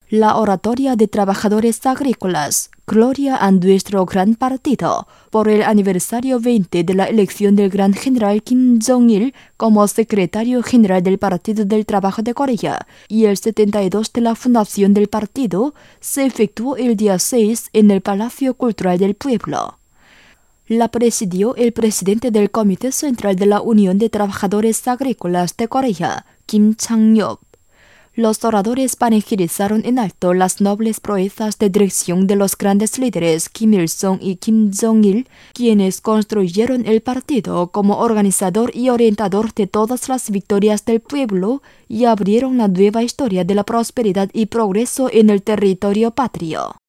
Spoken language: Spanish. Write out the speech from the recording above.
La oratoria de trabajadores agrícolas, Gloria a nuestro gran partido, por el aniversario 20 de la elección del gran general Kim Jong-il como secretario general del Partido del Trabajo de Corea y el 72 de la fundación del partido, se efectuó el día 6 en el Palacio Cultural del Pueblo. La presidió el presidente del Comité Central de la Unión de Trabajadores Agrícolas de Corea, Kim Chang-yop. Los oradores panegirizaron en alto las nobles proezas de dirección de los grandes líderes Kim Il-sung y Kim Jong-il, quienes construyeron el partido como organizador y orientador de todas las victorias del pueblo y abrieron la nueva historia de la prosperidad y progreso en el territorio patrio.